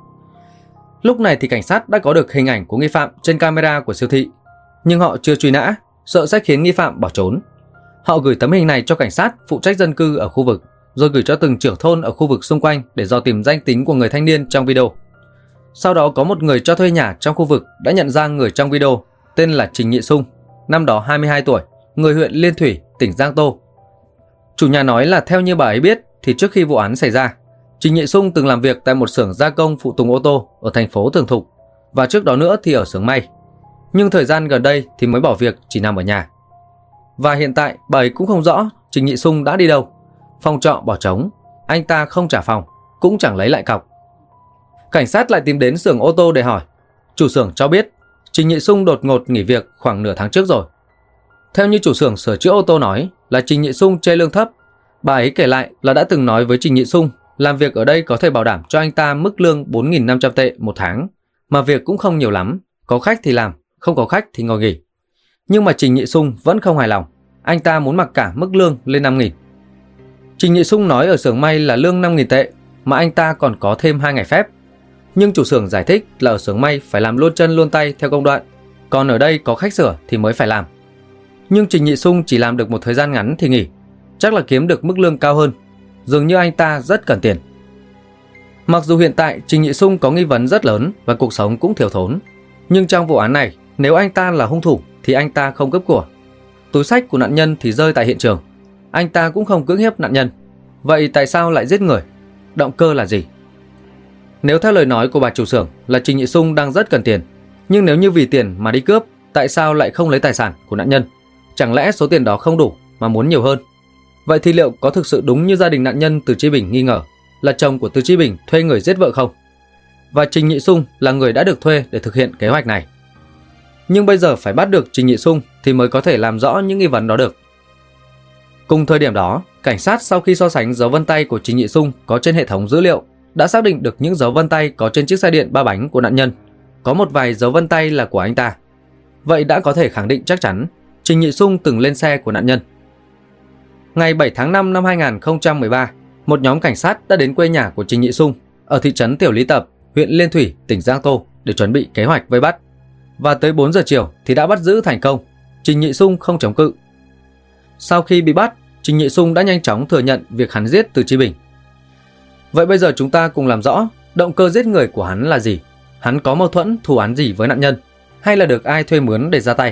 Lúc này thì cảnh sát đã có được hình ảnh của nghi phạm trên camera của siêu thị, nhưng họ chưa truy nã, sợ sẽ khiến nghi phạm bỏ trốn. Họ gửi tấm hình này cho cảnh sát phụ trách dân cư ở khu vực, rồi gửi cho từng trưởng thôn ở khu vực xung quanh để dò tìm danh tính của người thanh niên trong video. Sau đó có một người cho thuê nhà trong khu vực đã nhận ra người trong video, tên là Trình Nhị Sung, năm đó 22 tuổi, người huyện Liên Thủy, tỉnh Giang Tô. Chủ nhà nói là theo như bà ấy biết thì trước khi vụ án xảy ra, Trình Nhị Sung từng làm việc tại một xưởng gia công phụ tùng ô tô ở thành phố Thường Thục, và trước đó nữa thì ở xưởng may. Nhưng thời gian gần đây thì mới bỏ việc, chỉ nằm ở nhà. Và hiện tại bà ấy cũng không rõ Trình Nhị Sung đã đi đâu. Phòng trọ bỏ trống, anh ta không trả phòng, cũng chẳng lấy lại cọc. Cảnh sát lại tìm đến xưởng ô tô để hỏi. Chủ xưởng cho biết Trình Nhị Sung đột ngột nghỉ việc khoảng nửa tháng trước rồi. Theo như chủ xưởng sửa chữa ô tô nói là Trình Nhị Sung chê lương thấp. Bà ấy kể lại là đã từng nói với Trình Nhị Sung làm việc ở đây có thể bảo đảm cho anh ta mức lương 4.500 tệ một tháng, mà việc cũng không nhiều lắm, có khách thì làm, không có khách thì ngồi nghỉ. Nhưng mà Trình Nhị Sung vẫn không hài lòng, anh ta muốn mặc cả mức lương lên 5.000. Trình Nhị Sung nói ở xưởng may là lương 5.000 tệ, mà anh ta còn có thêm 2 ngày phép. Nhưng chủ xưởng giải thích là ở xưởng may phải làm luôn chân luôn tay theo công đoạn, còn ở đây có khách sửa thì mới phải làm. Nhưng Trình Nhị Sung chỉ làm được một thời gian ngắn thì nghỉ, chắc là kiếm được mức lương cao hơn. Dường như anh ta rất cần tiền. Mặc dù hiện tại Trình Nhị Sung có nghi vấn rất lớn và cuộc sống cũng thiếu thốn, nhưng trong vụ án này, nếu anh ta là hung thủ thì anh ta không cướp của. Túi xách của nạn nhân thì rơi tại hiện trường. Anh ta cũng không cưỡng hiếp nạn nhân. Vậy tại sao lại giết người? Động cơ là gì? Nếu theo lời nói của bà chủ xưởng là Trình Nhị Sung đang rất cần tiền, nhưng nếu như vì tiền mà đi cướp, tại sao lại không lấy tài sản của nạn nhân? Chẳng lẽ số tiền đó không đủ mà muốn nhiều hơn? Vậy thì liệu có thực sự đúng như gia đình nạn nhân Từ Chi Bình nghi ngờ là chồng của Từ Chi Bình thuê người giết vợ không? Và Trình Nhị Sung là người đã được thuê để thực hiện kế hoạch này. Nhưng bây giờ phải bắt được Trình Nhị Sung thì mới có thể làm rõ những nghi vấn đó được. Cùng thời điểm đó, cảnh sát sau khi so sánh dấu vân tay của Trình Nhị Sung có trên hệ thống dữ liệu đã xác định được những dấu vân tay có trên chiếc xe điện 3 bánh của nạn nhân. Có một vài dấu vân tay là của anh ta. Vậy đã có thể khẳng định chắc chắn Trình Nhị Sung từng lên xe của nạn nhân. Ngày 7 tháng 5 năm 2013, một nhóm cảnh sát đã đến quê nhà của Trình Nhị Sung ở thị trấn Tiểu Lý Tập, huyện Liên Thủy, tỉnh Giang Tô để chuẩn bị kế hoạch vây bắt. Và tới 4 giờ chiều thì đã bắt giữ thành công. Trình Nhị Sung không chống cự. Sau khi bị bắt, Trình Nhị Sung đã nhanh chóng thừa nhận việc hắn giết Từ Chi Bình. Vậy bây giờ chúng ta cùng làm rõ động cơ giết người của hắn là gì? Hắn có mâu thuẫn thù oán gì với nạn nhân? Hay là được ai thuê mướn để ra tay?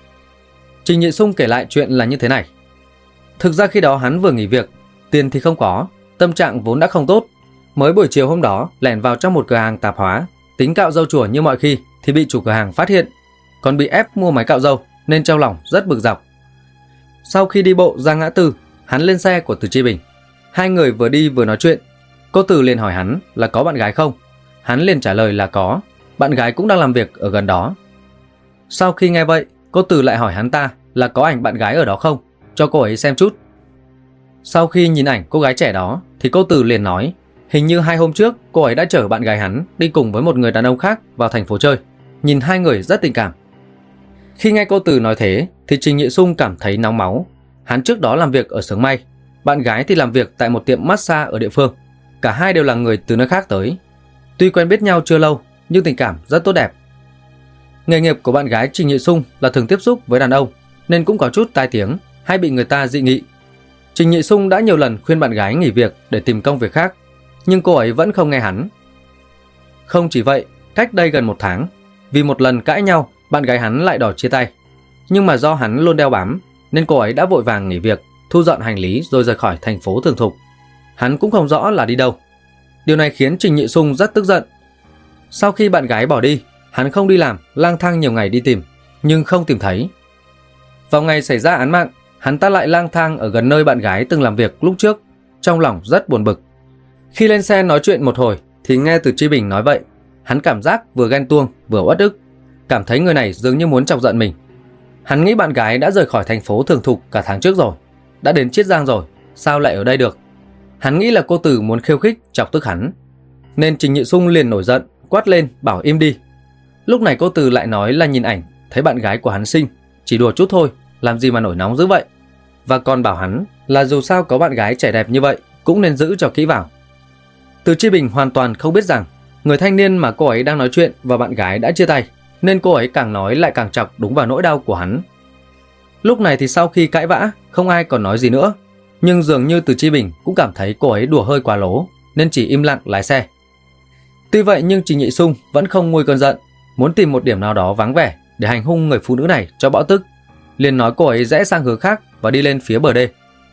Trình Nhị Sung kể lại chuyện là như thế này. Thực ra khi đó hắn vừa nghỉ việc, tiền thì không có, tâm trạng vốn đã không tốt. Mới buổi chiều hôm đó lẻn vào trong một cửa hàng tạp hóa, tính cạo râu chùa như mọi khi thì bị chủ cửa hàng phát hiện, còn bị ép mua máy cạo râu nên trong lòng rất bực dọc. Sau khi đi bộ ra ngã tư, hắn lên xe của Từ Chi Bình. Hai người vừa đi vừa nói chuyện. Cô Từ liền hỏi hắn là có bạn gái không. Hắn liền trả lời là có, bạn gái cũng đang làm việc ở gần đó. Sau khi nghe vậy, cô Từ lại hỏi hắn ta là có ảnh bạn gái ở đó không, cho cô ấy xem chút. Sau khi nhìn ảnh cô gái trẻ đó thì cô Từ liền nói hình như 2 hôm trước cô ấy đã chở bạn gái hắn đi cùng với một người đàn ông khác vào thành phố chơi. Nhìn hai người rất tình cảm. Khi nghe cô Từ nói thế thì Trình Nhị Sung cảm thấy nóng máu. Hắn trước đó làm việc ở xưởng may, bạn gái thì làm việc tại một tiệm massage ở địa phương. Cả hai đều là người từ nơi khác tới. Tuy quen biết nhau chưa lâu nhưng tình cảm rất tốt đẹp. Nghề nghiệp của bạn gái Trình Nhị Sung là thường tiếp xúc với đàn ông nên cũng có chút tai tiếng hay bị người ta dị nghị. Trình Nhị Sung đã nhiều lần khuyên bạn gái nghỉ việc để tìm công việc khác, nhưng cô ấy vẫn không nghe hắn. Không chỉ vậy, cách đây gần 1 tháng, vì một lần cãi nhau, bạn gái hắn lại đòi chia tay. Nhưng mà do hắn luôn đeo bám nên cô ấy đã vội vàng nghỉ việc, thu dọn hành lý rồi rời khỏi thành phố Thường Thục. Hắn cũng không rõ là đi đâu. Điều này khiến Trình Nhị Xung rất tức giận. Sau khi bạn gái bỏ đi, hắn không đi làm, lang thang nhiều ngày đi tìm, nhưng không tìm thấy. Vào ngày xảy ra án mạng, hắn ta lại lang thang ở gần nơi bạn gái từng làm việc lúc trước, trong lòng rất buồn bực. Khi lên xe nói chuyện một hồi thì nghe Từ Chi Bình nói vậy, hắn cảm giác vừa ghen tuông vừa uất ức, cảm thấy người này dường như muốn chọc giận mình. Hắn nghĩ bạn gái đã rời khỏi thành phố Thường Thục cả tháng trước rồi, đã đến Chiết Giang rồi, sao lại ở đây được? Hắn nghĩ là cô Từ muốn khiêu khích chọc tức hắn, nên Trình Nhị Xung liền nổi giận, quát lên bảo im đi. Lúc này cô Từ lại nói là nhìn ảnh thấy bạn gái của hắn xinh, chỉ đùa chút thôi, làm gì mà nổi nóng dữ vậy, và còn bảo hắn là dù sao có bạn gái trẻ đẹp như vậy cũng nên giữ cho kỹ vào. Từ Chi Bình hoàn toàn không biết rằng người thanh niên mà cô ấy đang nói chuyện và bạn gái đã chia tay, nên cô ấy càng nói lại càng chọc đúng vào nỗi đau của hắn. Lúc này thì sau khi cãi vã, không ai còn nói gì nữa, nhưng dường như Từ Chi Bình cũng cảm thấy cô ấy đùa hơi quá lố, nên chỉ im lặng lái xe. Tuy vậy nhưng Trình Nhị Xung vẫn không nguôi cơn giận, muốn tìm một điểm nào đó vắng vẻ để hành hung người phụ nữ này cho bão tức, liền nói cô ấy rẽ sang hướng khác và đi lên phía bờ đê.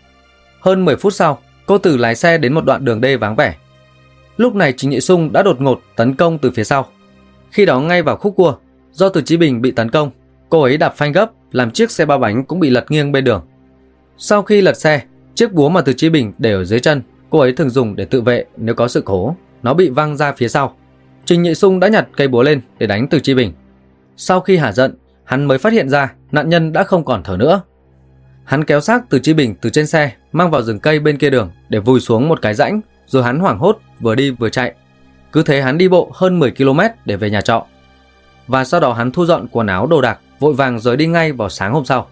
Hơn 10 phút sau, cô Từ lái xe đến một đoạn đường đê vắng vẻ. Lúc này Trình Nhị Xung đã đột ngột tấn công từ phía sau. Khi đó ngay vào khúc cua, do Từ Chí Bình bị tấn công, cô ấy đạp phanh gấp làm chiếc xe ba bánh cũng bị lật nghiêng bên đường. Sau khi lật xe, chiếc búa mà Từ Chí Bình để ở dưới chân cô ấy thường dùng để tự vệ nếu có sự cố, nó bị văng ra phía sau. Trình Nhị Xung đã nhặt cây búa lên để đánh Từ Chí Bình. Sau khi hả giận, hắn mới phát hiện ra nạn nhân đã không còn thở nữa. Hắn kéo xác Từ Chí Bình từ trên xe mang vào rừng cây bên kia đường để vùi xuống một cái rãnh, rồi hắn hoảng hốt vừa đi vừa chạy. Cứ thế hắn đi bộ hơn 10 km để về nhà trọ. Và sau đó hắn thu dọn quần áo đồ đạc, vội vàng rời đi ngay vào sáng hôm sau.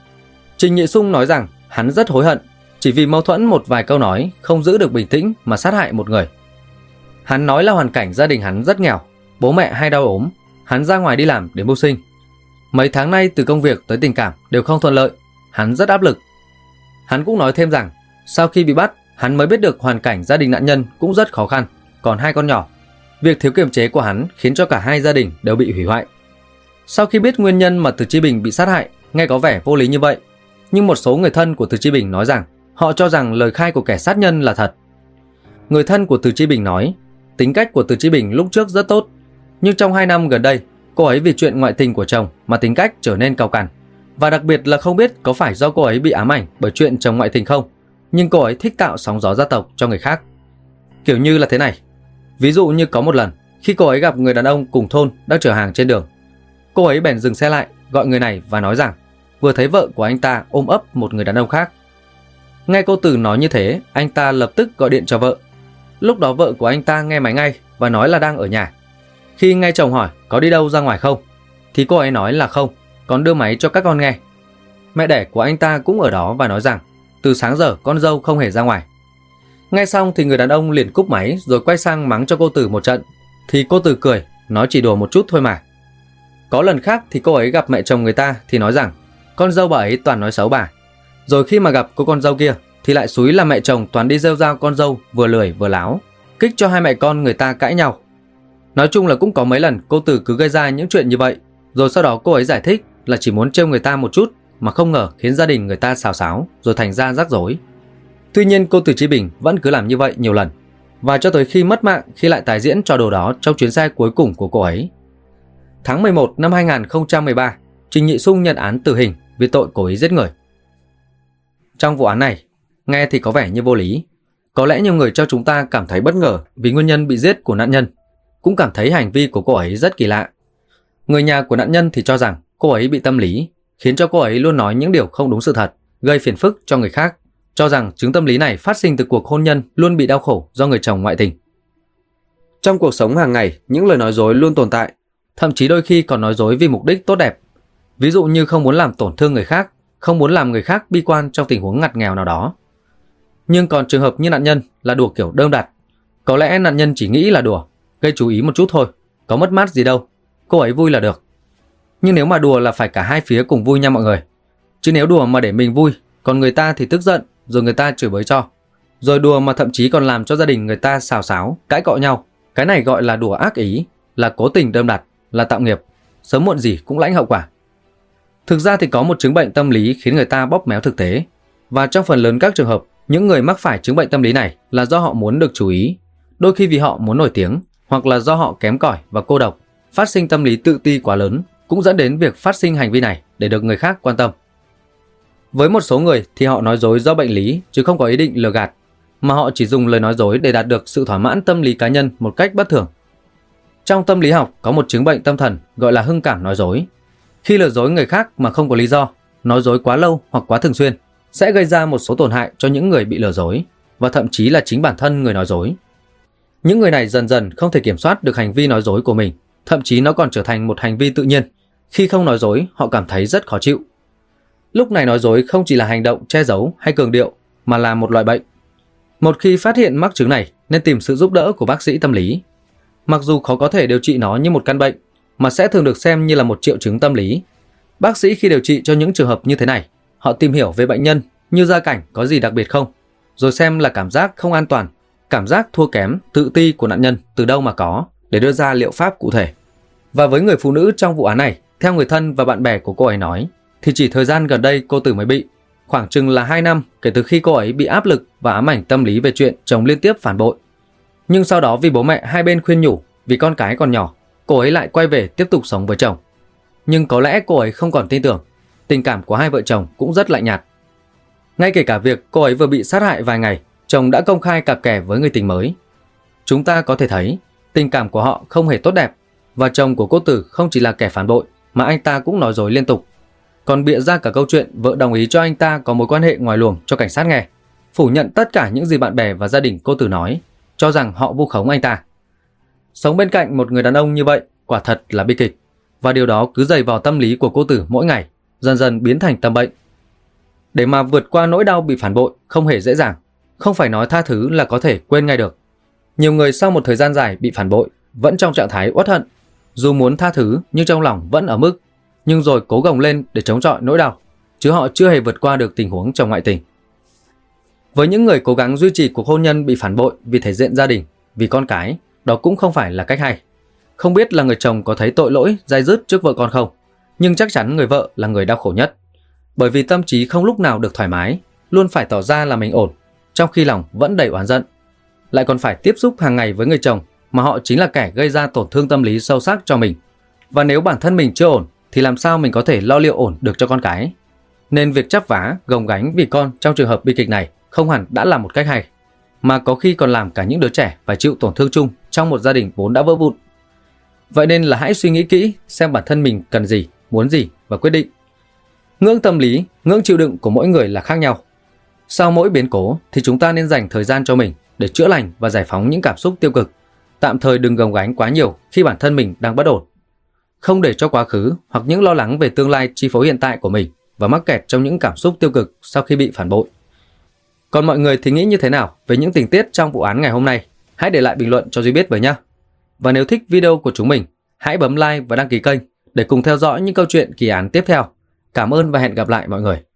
Trình Nhị Xung nói rằng hắn rất hối hận, chỉ vì mâu thuẫn một vài câu nói không giữ được bình tĩnh mà sát hại một người. Hắn nói là hoàn cảnh gia đình hắn rất nghèo, bố mẹ hay đau ốm, hắn ra ngoài đi làm để mưu sinh. Mấy tháng nay từ công việc tới tình cảm đều không thuận lợi, hắn rất áp lực. Hắn cũng nói thêm rằng sau khi bị bắt, hắn mới biết được hoàn cảnh gia đình nạn nhân cũng rất khó khăn, còn 2 con nhỏ. Việc thiếu kiềm chế của hắn khiến cho cả 2 gia đình đều bị hủy hoại. Sau khi biết nguyên nhân mà Từ Chí Bình bị sát hại nghe có vẻ vô lý như vậy, nhưng một số người thân của Từ Chí Bình nói rằng họ cho rằng lời khai của kẻ sát nhân là thật. Người thân của Từ Chí Bình nói tính cách của Từ Chí Bình lúc trước rất tốt, nhưng trong 2 năm gần đây, cô ấy vì chuyện ngoại tình của chồng mà tính cách trở nên càu cằn, và đặc biệt là không biết có phải do cô ấy bị ám ảnh bởi chuyện chồng ngoại tình không, nhưng cô ấy thích tạo sóng gió gia tộc cho người khác. Kiểu như là thế này, ví dụ như có một lần khi cô ấy gặp người đàn ông cùng thôn đang chở hàng trên đường, cô ấy bèn dừng xe lại gọi người này và nói rằng vừa thấy vợ của anh ta ôm ấp một người đàn ông khác. Nghe cô Từ nói như thế, anh ta lập tức gọi điện cho vợ. Lúc đó vợ của anh ta nghe máy ngay và nói là đang ở nhà. Khi nghe chồng hỏi có đi đâu ra ngoài không, thì cô ấy nói là không, còn đưa máy cho các con nghe. Mẹ đẻ của anh ta cũng ở đó và nói rằng từ sáng giờ con dâu không hề ra ngoài. Nghe xong thì người đàn ông liền cúp máy rồi quay sang mắng cho cô Từ một trận, thì cô Từ cười, nói chỉ đùa một chút thôi mà. Có lần khác thì cô ấy gặp mẹ chồng người ta thì nói rằng con dâu bà ấy toàn nói xấu bà. Rồi khi mà gặp cô con dâu kia thì lại xúi là mẹ chồng toàn đi rêu rao con dâu vừa lười vừa láo, kích cho 2 mẹ con người ta cãi nhau. Nói chung là cũng có mấy lần cô Từ cứ gây ra những chuyện như vậy, rồi sau đó cô ấy giải thích là chỉ muốn trêu người ta một chút, mà không ngờ khiến gia đình người ta xào xáo rồi thành ra rắc rối. Tuy nhiên cô Từ Chí Bình vẫn cứ làm như vậy nhiều lần, và cho tới khi mất mạng khi lại tái diễn trò đồ đó trong chuyến xe cuối cùng của cô ấy. Tháng 11 năm 2013, Trình Nhị Xung nhận án tử hình vì tội cố ý giết người. Trong vụ án này, nghe thì có vẻ như vô lý. Có lẽ nhiều người cho chúng ta cảm thấy bất ngờ vì nguyên nhân bị giết của nạn nhân, cũng cảm thấy hành vi của cô ấy rất kỳ lạ. Người nhà của nạn nhân thì cho rằng cô ấy bị tâm lý, khiến cho cô ấy luôn nói những điều không đúng sự thật, gây phiền phức cho người khác, cho rằng chứng tâm lý này phát sinh từ cuộc hôn nhân luôn bị đau khổ do người chồng ngoại tình. Trong cuộc sống hàng ngày, những lời nói dối luôn tồn tại, thậm chí đôi khi còn nói dối vì mục đích tốt đẹp. Ví dụ như không muốn làm tổn thương người khác, không muốn làm người khác bi quan trong tình huống ngặt nghèo nào đó. Nhưng còn trường hợp như nạn nhân là đùa kiểu đơm đặt. Có lẽ nạn nhân chỉ nghĩ là đùa, gây chú ý một chút thôi, có mất mát gì đâu, cô ấy vui là được. Nhưng nếu mà đùa là phải cả 2 phía cùng vui nha mọi người. Chứ nếu đùa mà để mình vui, còn người ta thì tức giận, rồi người ta chửi bới cho. Rồi đùa mà thậm chí còn làm cho gia đình người ta xào xáo, cãi cọ nhau. Cái này gọi là đùa ác ý, là cố tình đơm đặt, là tạo nghiệp, sớm muộn gì cũng lãnh hậu quả. Thực ra thì có một chứng bệnh tâm lý khiến người ta bóp méo thực tế. Và trong phần lớn các trường hợp, những người mắc phải chứng bệnh tâm lý này là do họ muốn được chú ý, đôi khi vì họ muốn nổi tiếng, hoặc là do họ kém cỏi và cô độc, phát sinh tâm lý tự ti quá lớn, cũng dẫn đến việc phát sinh hành vi này để được người khác quan tâm. Với một số người thì họ nói dối do bệnh lý chứ không có ý định lừa gạt, mà họ chỉ dùng lời nói dối để đạt được sự thỏa mãn tâm lý cá nhân một cách bất thường. Trong tâm lý học có một chứng bệnh tâm thần gọi là hưng cảm nói dối. Khi lừa dối người khác mà không có lý do, nói dối quá lâu hoặc quá thường xuyên sẽ gây ra một số tổn hại cho những người bị lừa dối và thậm chí là chính bản thân người nói dối. Những người này dần dần không thể kiểm soát được hành vi nói dối của mình, thậm chí nó còn trở thành một hành vi tự nhiên. Khi không nói dối, họ cảm thấy rất khó chịu. Lúc này nói dối không chỉ là hành động che giấu hay cường điệu, mà là một loại bệnh. Một khi phát hiện mắc chứng này, nên tìm sự giúp đỡ của bác sĩ tâm lý. Mặc dù khó có thể điều trị nó như một căn bệnh, mà sẽ thường được xem như là một triệu chứng tâm lý. Bác sĩ khi điều trị cho những trường hợp như thế này, họ tìm hiểu về bệnh nhân như gia cảnh có gì đặc biệt không, rồi xem là cảm giác không an toàn, cảm giác thua kém, tự ti của nạn nhân từ đâu mà có, để đưa ra liệu pháp cụ thể. Và với người phụ nữ trong vụ án này, theo người thân và bạn bè của cô ấy nói, thì chỉ thời gian gần đây cô Tử mới bị, khoảng chừng là 2 năm kể từ khi cô ấy bị áp lực và ám ảnh tâm lý về chuyện chồng liên tiếp phản bội. Nhưng sau đó vì bố mẹ hai bên khuyên nhủ, vì con cái còn nhỏ, cô ấy lại quay về tiếp tục sống với chồng. Nhưng có lẽ cô ấy không còn tin tưởng, tình cảm của hai vợ chồng cũng rất lạnh nhạt. Ngay kể cả việc cô ấy vừa bị sát hại vài ngày, chồng đã công khai cặp kè với người tình mới. Chúng ta có thể thấy tình cảm của họ không hề tốt đẹp, và chồng của cô Tử không chỉ là kẻ phản bội mà anh ta cũng nói dối liên tục, còn bịa ra cả câu chuyện vợ đồng ý cho anh ta có mối quan hệ ngoài luồng cho cảnh sát nghe, phủ nhận tất cả những gì bạn bè và gia đình cô Tử nói, cho rằng họ vu khống anh ta. Sống bên cạnh một người đàn ông như vậy quả thật là bi kịch, và điều đó cứ dày vào tâm lý của cô Tử mỗi ngày, dần dần biến thành tâm bệnh. Để mà vượt qua nỗi đau bị phản bội không hề dễ dàng, không phải nói tha thứ là có thể quên ngay được. Nhiều người sau một thời gian dài bị phản bội vẫn trong trạng thái uất hận, dù muốn tha thứ nhưng trong lòng vẫn ở mức, nhưng rồi cố gồng lên để chống chọi nỗi đau, chứ họ chưa hề vượt qua được tình huống chồng ngoại tình. Với những người cố gắng duy trì cuộc hôn nhân bị phản bội vì thể diện gia đình, vì con cái, đó cũng không phải là cách hay. Không biết là người chồng có thấy tội lỗi day dứt trước vợ con không, nhưng chắc chắn người vợ là người đau khổ nhất, bởi vì tâm trí không lúc nào được thoải mái, luôn phải tỏ ra là mình ổn, trong khi lòng vẫn đầy oán giận. Lại còn phải tiếp xúc hàng ngày với người chồng mà họ chính là kẻ gây ra tổn thương tâm lý sâu sắc cho mình. Và nếu bản thân mình chưa ổn thì làm sao mình có thể lo liệu ổn được cho con cái. Nên việc chắp vá, gồng gánh vì con trong trường hợp bi kịch này không hẳn đã là một cách hay, mà có khi còn làm cả những đứa trẻ phải chịu tổn thương chung trong một gia đình vốn đã vỡ vụn. Vậy nên là hãy suy nghĩ kỹ xem bản thân mình cần gì, muốn gì và quyết định. Ngưỡng tâm lý, ngưỡng chịu đựng của mỗi người là khác nhau. Sau mỗi biến cố thì chúng ta nên dành thời gian cho mình để chữa lành và giải phóng những cảm xúc tiêu cực. Tạm thời đừng gồng gánh quá nhiều khi bản thân mình đang bất ổn. Không để cho quá khứ hoặc những lo lắng về tương lai chi phối hiện tại của mình và mắc kẹt trong những cảm xúc tiêu cực sau khi bị phản bội. Còn mọi người thì nghĩ như thế nào về những tình tiết trong vụ án ngày hôm nay? Hãy để lại bình luận cho Duy biết với nhé. Và nếu thích video của chúng mình, hãy bấm like và đăng ký kênh để cùng theo dõi những câu chuyện kỳ án tiếp theo. Cảm ơn và hẹn gặp lại mọi người.